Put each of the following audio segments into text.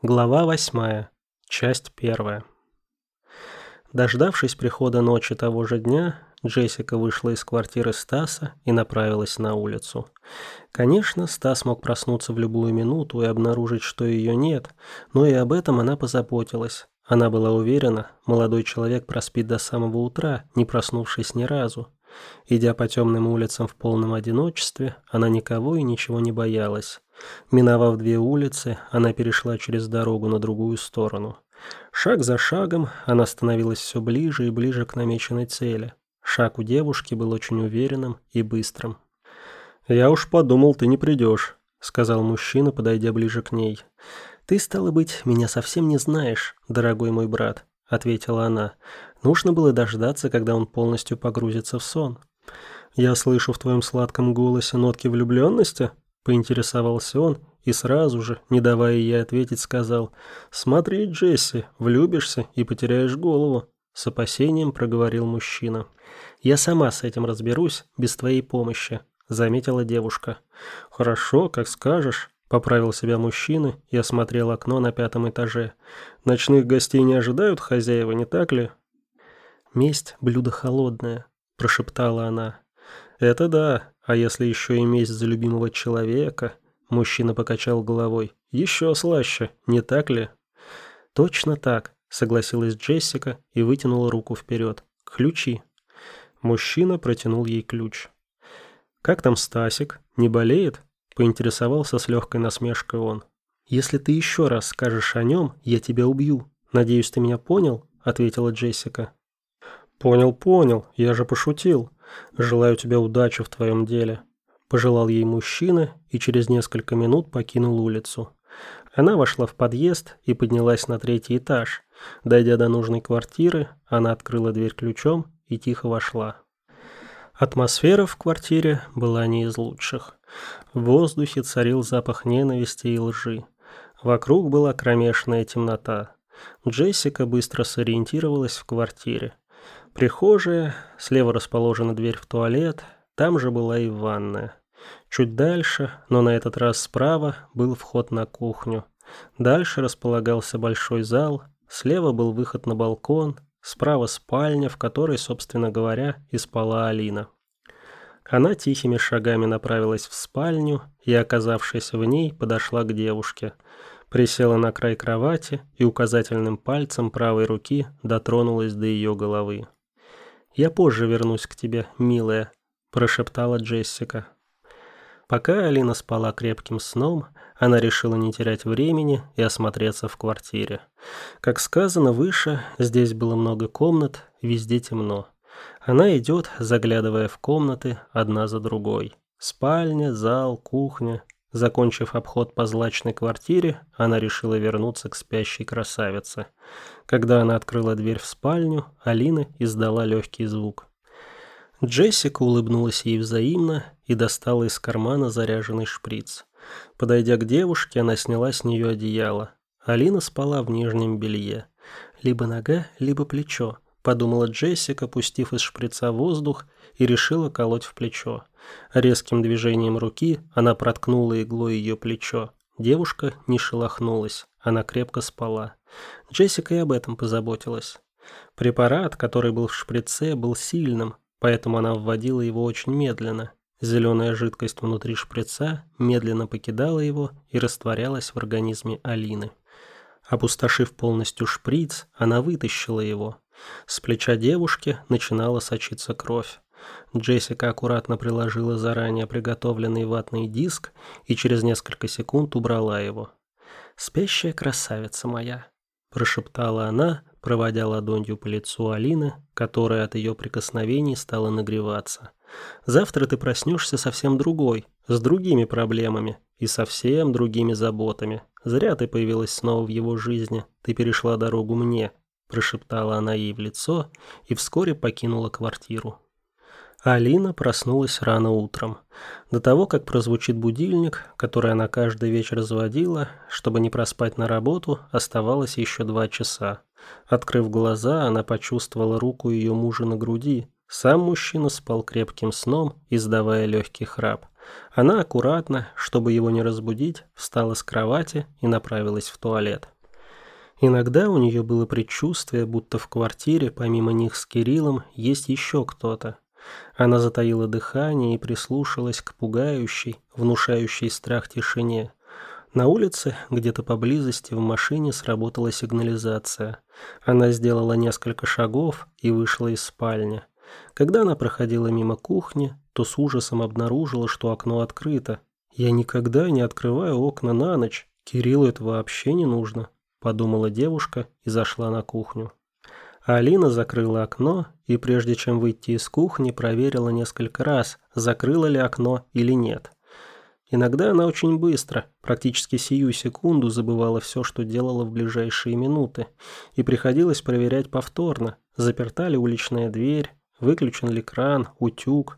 Глава 8. Часть 1. Дождавшись прихода ночи того же дня, Джессика вышла из квартиры Стаса и направилась на улицу. Конечно, Стас мог проснуться в любую минуту и обнаружить, что ее нет, но и об этом она позаботилась. Она была уверена, молодой человек проспит до самого утра, не проснувшись ни разу. Идя по темным улицам в полном одиночестве, она никого и ничего не боялась. Миновав 2 улицы, она перешла через дорогу на другую сторону. Шаг за шагом она становилась все ближе и ближе к намеченной цели. Шаг у девушки был очень уверенным и быстрым. «Я уж подумал, ты не придешь», — сказал мужчина, подойдя ближе к ней. «Ты, стало быть, меня совсем не знаешь, дорогой мой брат», — ответила она. Нужно было дождаться, когда он полностью погрузится в сон. «Я слышу в твоем сладком голосе нотки влюбленности?» — поинтересовался он и сразу же, не давая ей ответить, сказал: «Смотри, Джесси, влюбишься и потеряешь голову», — с опасением проговорил мужчина. «Я сама с этим разберусь, без твоей помощи», — заметила девушка. «Хорошо, как скажешь», — поправил себя мужчина и осмотрел окно на 5-м этаже. «Ночных гостей не ожидают хозяева, не так ли?» «Месть — блюдо холодное», — прошептала она. «Это да, а если еще и месть за любимого человека?» Мужчина покачал головой. «Еще слаще, не так ли?» «Точно так», — согласилась Джессика и вытянула руку вперед. «Ключи». Мужчина протянул ей ключ. «Как там Стасик? Не болеет?» — поинтересовался с легкой насмешкой он. «Если ты еще раз скажешь о нем, я тебя убью. Надеюсь, ты меня понял?» — ответила Джессика. «Понял, я же пошутил. Желаю тебе удачи в твоем деле», — пожелал ей мужчина и через несколько минут покинул улицу. Она вошла в подъезд и поднялась на 3-й этаж. Дойдя до нужной квартиры, она открыла дверь ключом и тихо вошла. Атмосфера в квартире была не из лучших. В воздухе царил запах ненависти и лжи. Вокруг была кромешная темнота. Джессика быстро сориентировалась в квартире. Прихожая, слева расположена дверь в туалет, там же была и ванная. Чуть дальше, но на этот раз справа, был вход на кухню. Дальше располагался большой зал, слева был выход на балкон, справа спальня, в которой, собственно говоря, и спала Алина. Она тихими шагами направилась в спальню и, оказавшись в ней, подошла к девушке. Присела на край кровати и указательным пальцем правой руки дотронулась до ее головы. «Я позже вернусь к тебе, милая», – прошептала Джессика. Пока Алина спала крепким сном, она решила не терять времени и осмотреться в квартире. Как сказано выше, здесь было много комнат, везде темно. Она идет, заглядывая в комнаты одна за другой. Спальня, зал, кухня. Закончив обход по злачной квартире, она решила вернуться к спящей красавице. Когда она открыла дверь в спальню, Алина издала легкий звук. Джессика улыбнулась ей взаимно и достала из кармана заряженный шприц. Подойдя к девушке, она сняла с нее одеяло. Алина спала в нижнем белье. «Либо нога, либо плечо», — подумала Джессика, пустив из шприца воздух, и решила колоть в плечо. Резким движением руки она проткнула иглой ее плечо. Девушка не шелохнулась, она крепко спала. Джессика и об этом позаботилась. Препарат, который был в шприце, был сильным, поэтому она вводила его очень медленно. Зеленая жидкость внутри шприца медленно покидала его и растворялась в организме Алины. Опустошив полностью шприц, она вытащила его. С плеча девушки начинала сочиться кровь. Джессика аккуратно приложила заранее приготовленный ватный диск и через несколько секунд убрала его. «Спящая красавица моя», – прошептала она, проводя ладонью по лицу Алины, которая от ее прикосновений стала нагреваться. «Завтра ты проснешься совсем другой, с другими проблемами и совсем другими заботами. Зря ты появилась снова в его жизни, ты перешла дорогу мне», – прошептала она ей в лицо и вскоре покинула квартиру. Алина проснулась рано утром. До того, как прозвучит будильник, который она каждый вечер заводила, чтобы не проспать на работу, оставалось еще 2 часа. Открыв глаза, она почувствовала руку ее мужа на груди. Сам мужчина спал крепким сном, издавая легкий храп. Она аккуратно, чтобы его не разбудить, встала с кровати и направилась в туалет. Иногда у нее было предчувствие, будто в квартире, помимо них с Кириллом, есть еще кто-то. Она затаила дыхание и прислушалась к пугающей, внушающей страх тишине. На улице, где-то поблизости, в машине сработала сигнализация. Она сделала несколько шагов и вышла из спальни. Когда она проходила мимо кухни, то с ужасом обнаружила, что окно открыто. «Я никогда не открываю окна на ночь. Кириллу это вообще не нужно», – подумала девушка и зашла на кухню. Алина закрыла окно и, прежде чем выйти из кухни, проверила несколько раз, закрыла ли окно или нет. Иногда она очень быстро, практически сию секунду, забывала все, что делала в ближайшие минуты, и приходилось проверять повторно, заперта ли уличная дверь, выключен ли кран, утюг.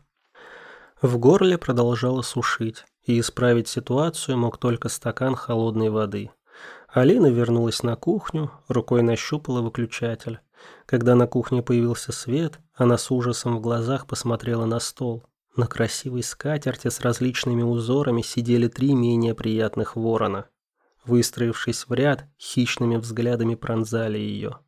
В горле продолжало сушить, и исправить ситуацию мог только стакан холодной воды. Алина вернулась на кухню, рукой нащупала выключатель. Когда на кухне появился свет, она с ужасом в глазах посмотрела на стол. На красивой скатерти с различными узорами сидели 3 менее приятных ворона. Выстроившись в ряд, хищными взглядами пронзали ее.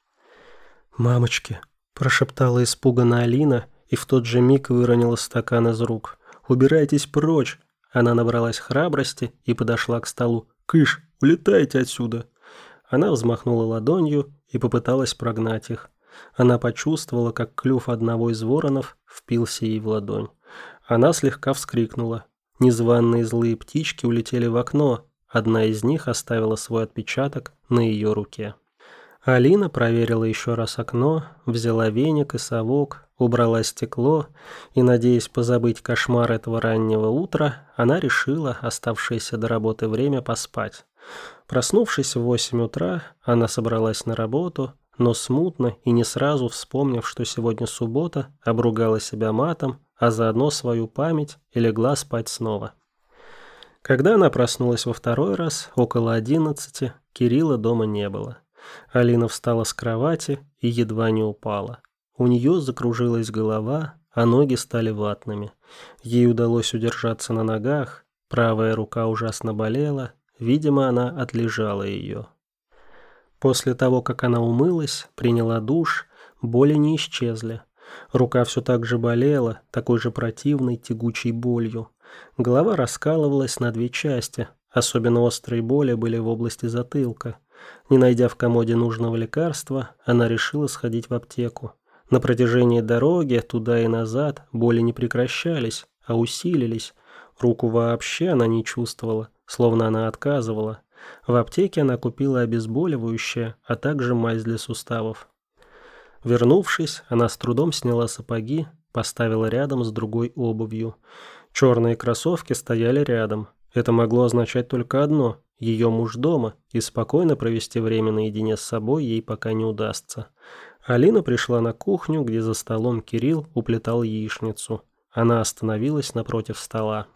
«Мамочки!» – прошептала испуганно Алина и в тот же миг выронила стакан из рук. «Убирайтесь прочь!» Она набралась храбрости и подошла к столу. «Кыш, улетайте отсюда!» Она взмахнула ладонью и попыталась прогнать их. Она почувствовала, как клюв одного из воронов впился ей в ладонь. Она слегка вскрикнула. Незваные злые птички улетели в окно. Одна из них оставила свой отпечаток на ее руке. Алина проверила еще раз окно, взяла веник и совок, убрала стекло и, надеясь позабыть кошмар этого раннего утра, она решила оставшееся до работы время поспать. Проснувшись в 8 утра, она собралась на работу, но смутно и не сразу вспомнив, что сегодня суббота, обругала себя матом, а заодно свою память и легла спать снова. Когда она проснулась во второй раз, около 11, Кирилла дома не было. Алина встала с кровати и едва не упала. У нее закружилась голова, а ноги стали ватными. Ей удалось удержаться на ногах, правая рука ужасно болела, видимо, она отлежала ее. После того, как она умылась, приняла душ, боли не исчезли. Рука все так же болела, такой же противной, тягучей болью. Голова раскалывалась на 2 части, особенно острые боли были в области затылка. Не найдя в комоде нужного лекарства, она решила сходить в аптеку. На протяжении дороги, туда и назад, боли не прекращались, а усилились. Руку вообще она не чувствовала, словно она отказывала. В аптеке она купила обезболивающее, а также мазь для суставов. Вернувшись, она с трудом сняла сапоги, поставила рядом с другой обувью. Черные кроссовки стояли рядом. Это могло означать только одно – ее муж дома, и спокойно провести время наедине с собой ей пока не удастся. Алина пришла на кухню, где за столом Кирилл уплетал яичницу. Она остановилась напротив стола.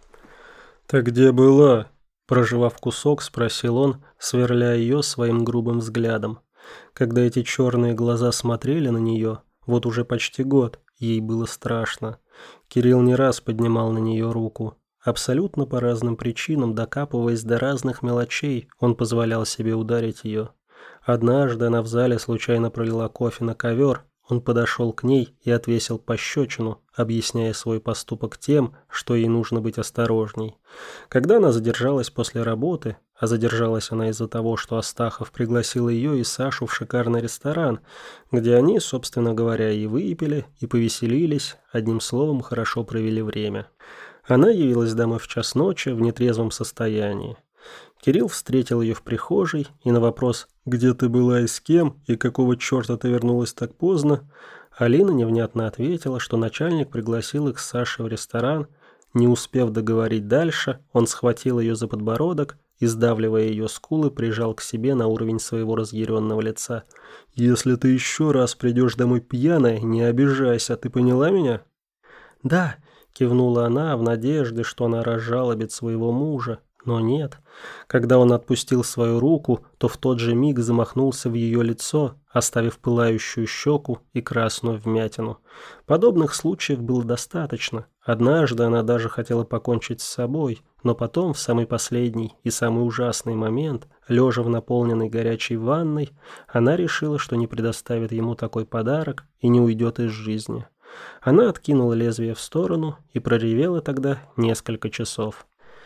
«Ты где была?» Прожевав кусок, спросил он, сверля ее своим грубым взглядом. Когда эти черные глаза смотрели на нее, вот уже почти год, ей было страшно. Кирилл не раз поднимал на нее руку. Абсолютно по разным причинам, докапываясь до разных мелочей, он позволял себе ударить ее. Однажды она в зале случайно пролила кофе на ковер. Он подошел к ней и отвесил пощечину, объясняя свой поступок тем, что ей нужно быть осторожней. Когда она задержалась после работы, а задержалась она из-за того, что Астахов пригласил ее и Сашу в шикарный ресторан, где они, собственно говоря, и выпили, и повеселились, одним словом, хорошо провели время. Она явилась домой в 1:00 ночи в нетрезвом состоянии. Кирилл встретил ее в прихожей, и на вопрос «Где ты была и с кем, и какого черта ты вернулась так поздно?» Алина невнятно ответила, что начальник пригласил их с Сашей в ресторан. Не успев договорить дальше, он схватил ее за подбородок и, сдавливая ее скулы, прижал к себе на уровень своего разъяренного лица. «Если ты еще раз придешь домой пьяная, не обижайся, ты поняла меня?» «Да», – кивнула она в надежде, что она разжалобит своего мужа. Но нет. Когда он отпустил свою руку, то в тот же миг замахнулся в ее лицо, оставив пылающую щеку и красную вмятину. Подобных случаев было достаточно. Однажды она даже хотела покончить с собой, но потом, в самый последний и самый ужасный момент, лежа в наполненной горячей ванной, она решила, что не предоставит ему такой подарок и не уйдет из жизни. Она откинула лезвие в сторону и проревела тогда несколько часов.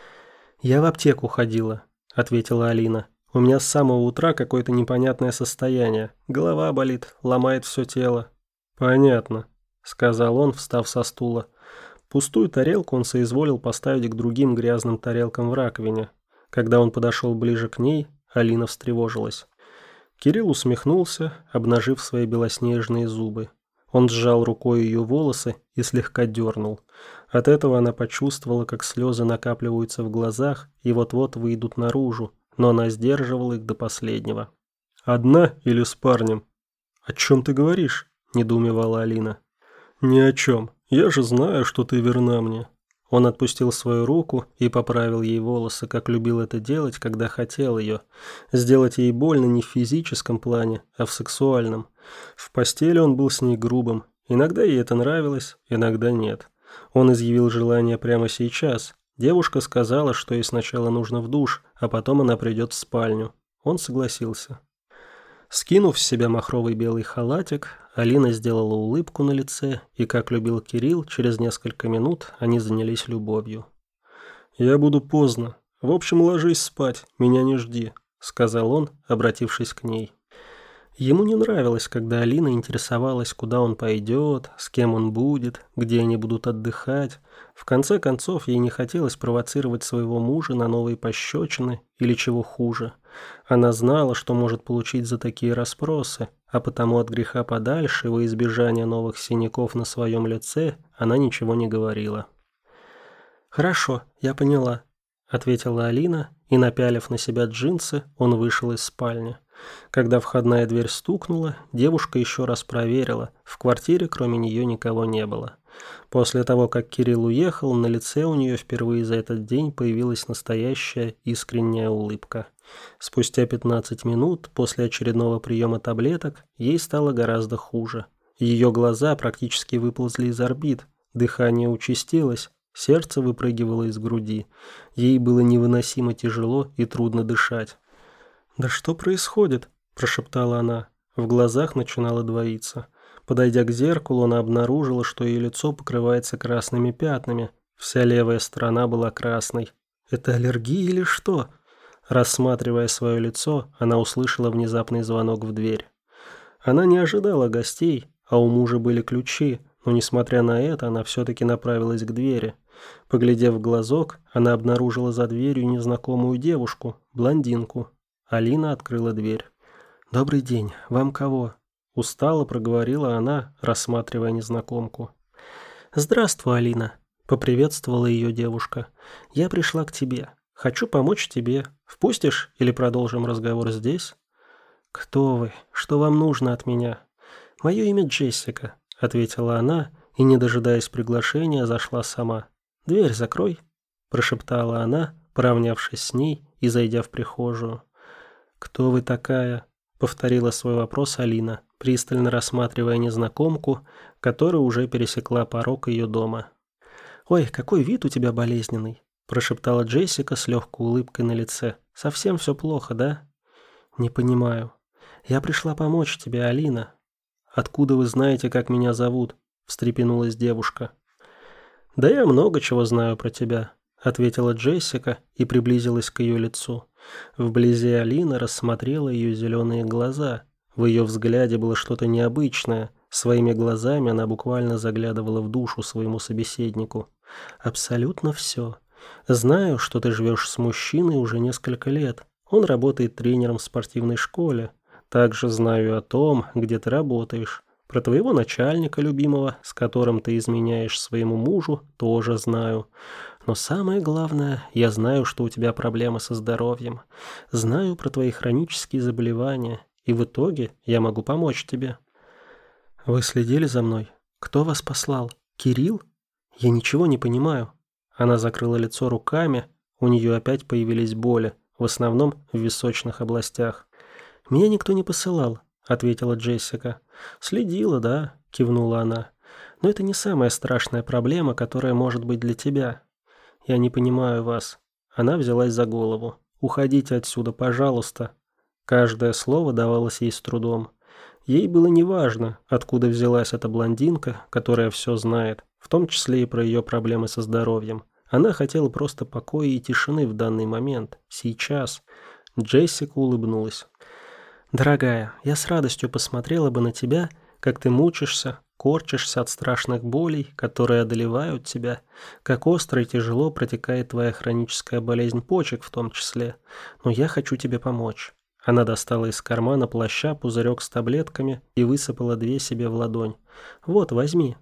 «Я в аптеку ходила», — ответила Алина. «У меня с самого утра какое-то непонятное состояние. Голова болит, ломает все тело». «Понятно», — сказал он, встав со стула. Пустую тарелку он соизволил поставить к другим грязным тарелкам в раковине. Когда он подошел ближе к ней, Алина встревожилась. Кирилл усмехнулся, обнажив свои белоснежные зубы. Он сжал рукой ее волосы и слегка дернул. От этого она почувствовала, как слезы накапливаются в глазах и вот-вот выйдут наружу, но она сдерживала их до последнего. «Одна или с парнем?» «О чем ты говоришь?» – недоумевала Алина. «Ни о чем. Я же знаю, что ты верна мне». Он отпустил свою руку и поправил ей волосы, как любил это делать, когда хотел ее. Сделать ей больно не в физическом плане, а в сексуальном. В постели он был с ней грубым. Иногда ей это нравилось, иногда нет. Он изъявил желание прямо сейчас. Девушка сказала, что ей сначала нужно в душ, а потом она придет в спальню. Он согласился. Скинув с себя махровый белый халатик, Алина сделала улыбку на лице, и, как любил Кирилл, через несколько минут они занялись любовью. «Я буду поздно. В общем, ложись спать, меня не жди», — сказал он, обратившись к ней. Ему не нравилось, когда Алина интересовалась, куда он пойдет, с кем он будет, где они будут отдыхать. В конце концов, ей не хотелось провоцировать своего мужа на новые пощечины или чего хуже. Она знала, что может получить за такие расспросы, а потому от греха подальше, во избежание новых синяков на своем лице, она ничего не говорила. «Хорошо, я поняла», — ответила Алина, и, напялив на себя джинсы, он вышел из спальни. Когда входная дверь стукнула, девушка еще раз проверила, в квартире кроме нее никого не было. После того, как Кирилл уехал, на лице у нее впервые за этот день появилась настоящая искренняя улыбка. Спустя 15 минут после очередного приема таблеток ей стало гораздо хуже. Ее глаза практически выползли из орбит, дыхание участилось, сердце выпрыгивало из груди. Ей было невыносимо тяжело и трудно дышать. «Да что происходит?» – прошептала она. В глазах начинало двоиться. Подойдя к зеркалу, она обнаружила, что ее лицо покрывается красными пятнами. Вся левая сторона была красной. «Это аллергия или что?» Рассматривая свое лицо, она услышала внезапный звонок в дверь. Она не ожидала гостей, а у мужа были ключи, но, несмотря на это, она все-таки направилась к двери. Поглядев в глазок, она обнаружила за дверью незнакомую девушку, блондинку. Алина открыла дверь. «Добрый день. Вам кого?» Устало проговорила она, рассматривая незнакомку. «Здравствуй, Алина», — поприветствовала ее девушка. «Я пришла к тебе. Хочу помочь тебе. Впустишь или продолжим разговор здесь?» «Кто вы? Что вам нужно от меня?» «Мое имя Джессика», — ответила она и, не дожидаясь приглашения, зашла сама. «Дверь закрой», — прошептала она, поравнявшись с ней и зайдя в прихожую. «Кто вы такая?» — повторила свой вопрос Алина, пристально рассматривая незнакомку, которая уже пересекла порог ее дома. «Ой, какой вид у тебя болезненный!» — прошептала Джессика с легкой улыбкой на лице. «Совсем все плохо, да?» «Не понимаю. Я пришла помочь тебе, Алина». «Откуда вы знаете, как меня зовут?» — встрепенулась девушка. «Да я много чего знаю про тебя», — ответила Джессика и приблизилась к ее лицу. Вблизи Алина рассмотрела ее зеленые глаза. В ее взгляде было что-то необычное. Своими глазами она буквально заглядывала в душу своему собеседнику. «Абсолютно все. Знаю, что ты живешь с мужчиной уже несколько лет. Он работает тренером в спортивной школе. Также знаю о том, где ты работаешь. Про твоего начальника любимого, с которым ты изменяешь своему мужу, тоже знаю. Но самое главное, я знаю, что у тебя проблемы со здоровьем. Знаю про твои хронические заболевания, и в итоге я могу помочь тебе». «Вы следили за мной? Кто вас послал? Кирилл? Я ничего не понимаю». Она закрыла лицо руками, у нее опять появились боли, в основном в височных областях. «Меня никто не посылал», — ответила Джессика. «Следила, да», — кивнула она. «Но это не самая страшная проблема, которая может быть для тебя. Я не понимаю вас. Она взялась за голову. «Уходите отсюда, пожалуйста». Каждое слово давалось ей с трудом. Ей было неважно, откуда взялась эта блондинка, которая все знает, в том числе и про ее проблемы со здоровьем. Она хотела просто покоя и тишины в данный момент, сейчас. Джессика улыбнулась. «Дорогая, я с радостью посмотрела бы на тебя, как ты мучишься, корчишься от страшных болей, которые одолевают тебя, как остро и тяжело протекает твоя хроническая болезнь почек в том числе. Но я хочу тебе помочь». Она достала из кармана плаща пузырек с таблетками и высыпала 2 себе в ладонь. «Вот, возьми».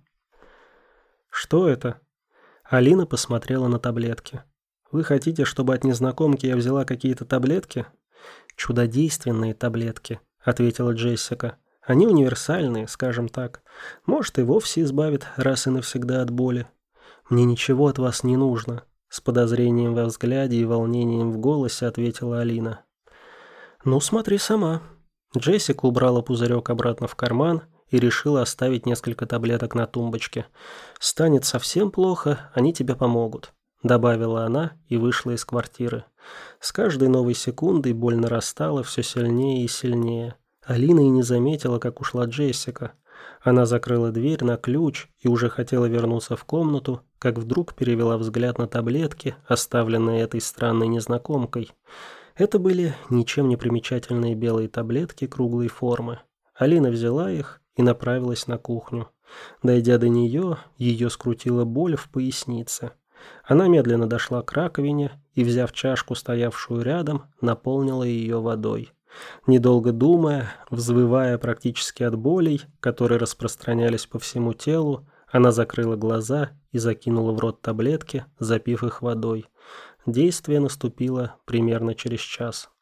«Что это?» Алина посмотрела на таблетки. «Вы хотите, чтобы от незнакомки я взяла какие-то таблетки?» «Чудодейственные таблетки», — ответила Джессика. «Они универсальные, скажем так. Может, и вовсе избавят раз и навсегда от боли. Мне ничего от вас не нужно», — с подозрением во взгляде и волнением в голосе ответила Алина. «Ну, смотри сама». Джессика убрала пузырек обратно в карман и решила оставить несколько таблеток на тумбочке. «Станет совсем плохо, они тебе помогут», — добавила она и вышла из квартиры. С каждой новой секундой боль нарастала все сильнее и сильнее. Алина и не заметила, как ушла Джессика. Она закрыла дверь на ключ и уже хотела вернуться в комнату, как вдруг перевела взгляд на таблетки, оставленные этой странной незнакомкой. Это были ничем не примечательные белые таблетки круглой формы. Алина взяла их и направилась на кухню. Дойдя до нее, ее скрутила боль в пояснице. Она медленно дошла к раковине и, взяв чашку, стоявшую рядом, наполнила ее водой. Недолго думая, взвывая практически от болей, которые распространялись по всему телу, она закрыла глаза и закинула в рот таблетки, запив их водой. Действие наступило примерно через час.